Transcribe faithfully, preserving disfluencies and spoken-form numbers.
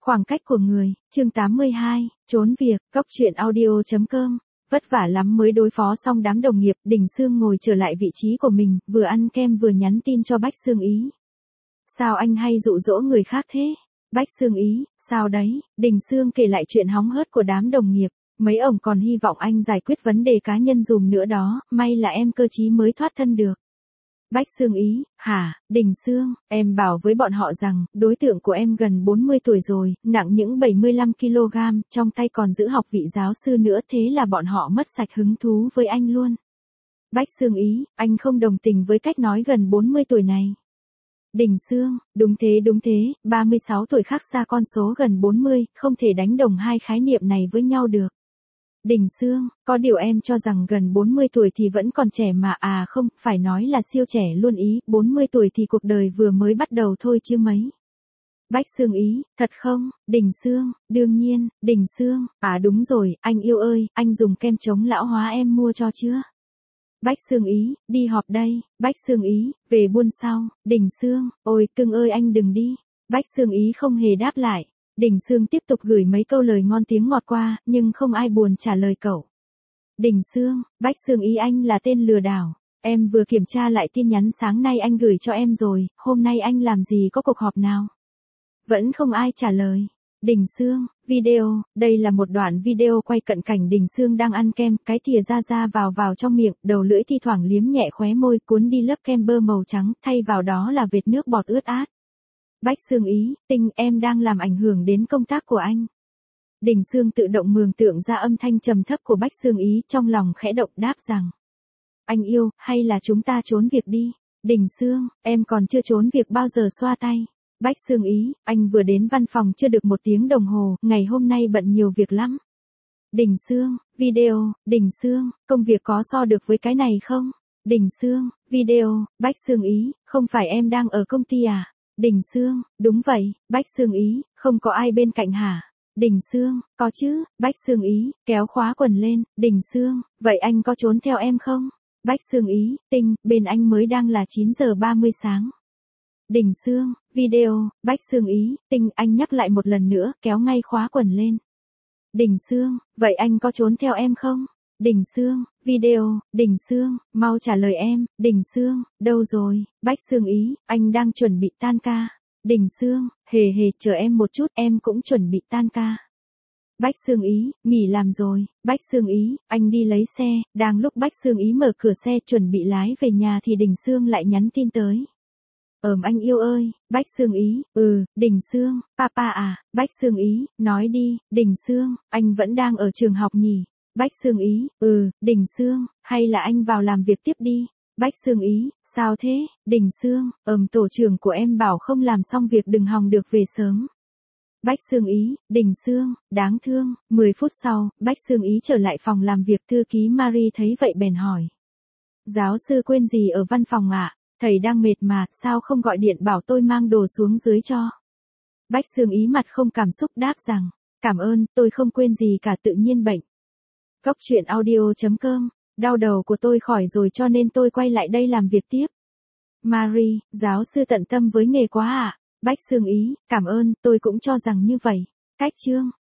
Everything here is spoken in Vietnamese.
Khoảng cách của người, chương tám mươi hai, trốn việc, góc truyện audio chấm com. Vất vả lắm mới đối phó xong đám đồng nghiệp, Đình Sương ngồi trở lại vị trí của mình, vừa ăn kem vừa nhắn tin cho Bách Sương Ý. Sao anh hay dụ dỗ người khác thế? Bách Sương Ý, sao đấy? Đình Sương kể lại chuyện hóng hớt của đám đồng nghiệp. Mấy ổng còn hy vọng anh giải quyết vấn đề cá nhân dùm nữa đó, may là em cơ trí mới thoát thân được. Bách Sương Ý, hả, Đình Sương, em bảo với bọn họ rằng, đối tượng của em gần bốn mươi tuổi rồi, nặng những bảy mươi lăm ki lô gam, trong tay còn giữ học vị giáo sư nữa, thế là bọn họ mất sạch hứng thú với anh luôn. Bách Sương Ý, anh không đồng tình với cách nói gần bốn mươi tuổi này. Đình Sương, đúng thế đúng thế, ba mươi sáu tuổi khác xa con số gần bốn mươi, không thể đánh đồng hai khái niệm này với nhau được. Đình Sương, có điều em cho rằng gần bốn mươi tuổi thì vẫn còn trẻ mà, à không, phải nói là siêu trẻ luôn ý, bốn mươi tuổi thì cuộc đời vừa mới bắt đầu thôi chứ mấy. Bách Sương Ý, thật không? Đình Sương, đương nhiên, Đình Sương, à đúng rồi, anh yêu ơi, anh dùng kem chống lão hóa em mua cho chưa? Bách Sương Ý, đi họp đây. Bách Sương Ý, về buôn sau. Đình Sương, ôi cưng ơi anh đừng đi. Bách Sương Ý không hề đáp lại. Đình Sương tiếp tục gửi mấy câu lời ngon tiếng ngọt qua, nhưng không ai buồn trả lời cậu. Đình Sương, Bách Sương Ý anh là tên lừa đảo. Em vừa kiểm tra lại tin nhắn sáng nay anh gửi cho em rồi, hôm nay anh làm gì có cuộc họp nào? Vẫn không ai trả lời. Đình Sương, video, đây là một đoạn video quay cận cảnh Đình Sương đang ăn kem, cái thìa ra ra vào vào trong miệng, đầu lưỡi thi thoảng liếm nhẹ khóe môi cuốn đi lớp kem bơ màu trắng, thay vào đó là vệt nước bọt ướt át. Bách Sương Ý, Tinh em đang làm ảnh hưởng đến công tác của anh. Đình Sương tự động mường tượng ra âm thanh trầm thấp của Bách Sương Ý, trong lòng khẽ động đáp rằng. Anh yêu, hay là chúng ta trốn việc đi? Đình Sương, em còn chưa trốn việc bao giờ xoa tay. Bách Sương Ý, anh vừa đến văn phòng chưa được một tiếng đồng hồ, ngày hôm nay bận nhiều việc lắm. Đình Sương, video, Đình Sương, công việc có so được với cái này không? Đình Sương, video, Bách Sương Ý, không phải em đang ở công ty à? Đình Sương, đúng vậy. Bách Sương Ý, không có ai bên cạnh hả? Đình Sương, có chứ. Bách Sương Ý, kéo khóa quần lên. Đình Sương, vậy anh có trốn theo em không? Bách Sương Ý, Tinh, bên anh mới đang là chín giờ ba mươi sáng. Đình Sương, video, Bách Sương Ý, Tinh, anh nhắc lại một lần nữa, kéo ngay khóa quần lên. Đình Sương, vậy anh có trốn theo em không? Đình Sương, video, Đình Sương, mau trả lời em. Đình Sương, đâu rồi? Bách Sương Ý, anh đang chuẩn bị tan ca. Đình Sương, hề hề, chờ em một chút, em cũng chuẩn bị tan ca. Bách Sương Ý, nghỉ làm rồi. Bách Sương Ý, anh đi lấy xe. Đang lúc Bách Sương Ý mở cửa xe chuẩn bị lái về nhà thì Đình Sương lại nhắn tin tới. Ờm anh yêu ơi. Bách Sương Ý, ừ, Đình Sương, papa à? Bách Sương Ý, nói đi. Đình Sương, anh vẫn đang ở trường học nhỉ? Bách Sương Ý, ừ, Đình Sương, hay là anh vào làm việc tiếp đi? Bách Sương Ý, sao thế? Đình Sương, ờm tổ trưởng của em bảo không làm xong việc đừng hòng được về sớm. Bách Sương Ý, Đình Sương, đáng thương. mười phút sau, Bách Sương Ý trở lại phòng làm việc, thư ký Marie thấy vậy bèn hỏi. Giáo sư quên gì ở văn phòng ạ? À? Thầy đang mệt mà, sao không gọi điện bảo tôi mang đồ xuống dưới cho? Bách Sương Ý mặt không cảm xúc đáp rằng, cảm ơn, tôi không quên gì cả, tự nhiên bệnh. Góc truyện audio chấm com, đau đầu của tôi khỏi rồi cho nên tôi quay lại đây làm việc tiếp. Marie, giáo sư tận tâm với nghề quá ạ. À? Bách Sương Ý, cảm ơn, tôi cũng cho rằng như vậy. Cách chương.